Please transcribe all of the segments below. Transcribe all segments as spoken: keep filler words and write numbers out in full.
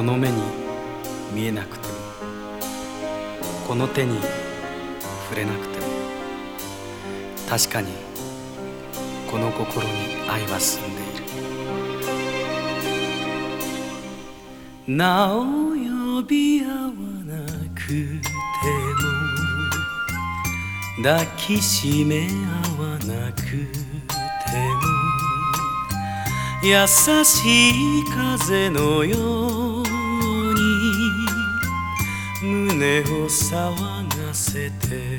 この目に見えなくても、この手に触れなくても、確かにこの心に愛は住んでいる。なお呼び合わなくても、抱きしめ合わなくても、優しい風のように胸を騒がせて、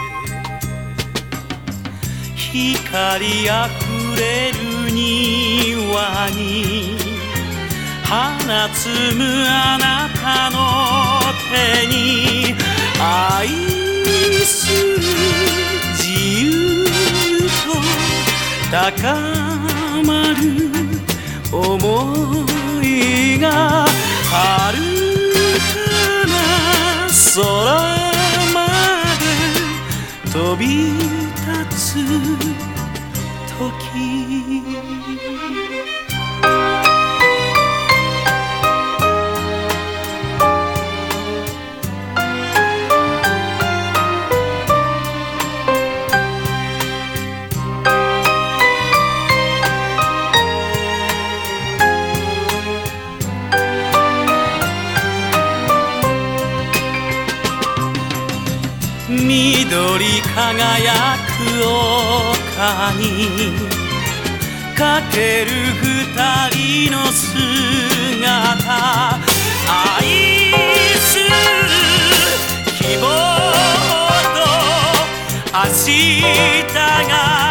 光あふれる庭に花摘むあなたの手に、愛する自由と高まる想いが、遥かな空まで飛び立つ時、緑輝く丘にかける二人の姿、愛する希望と明日が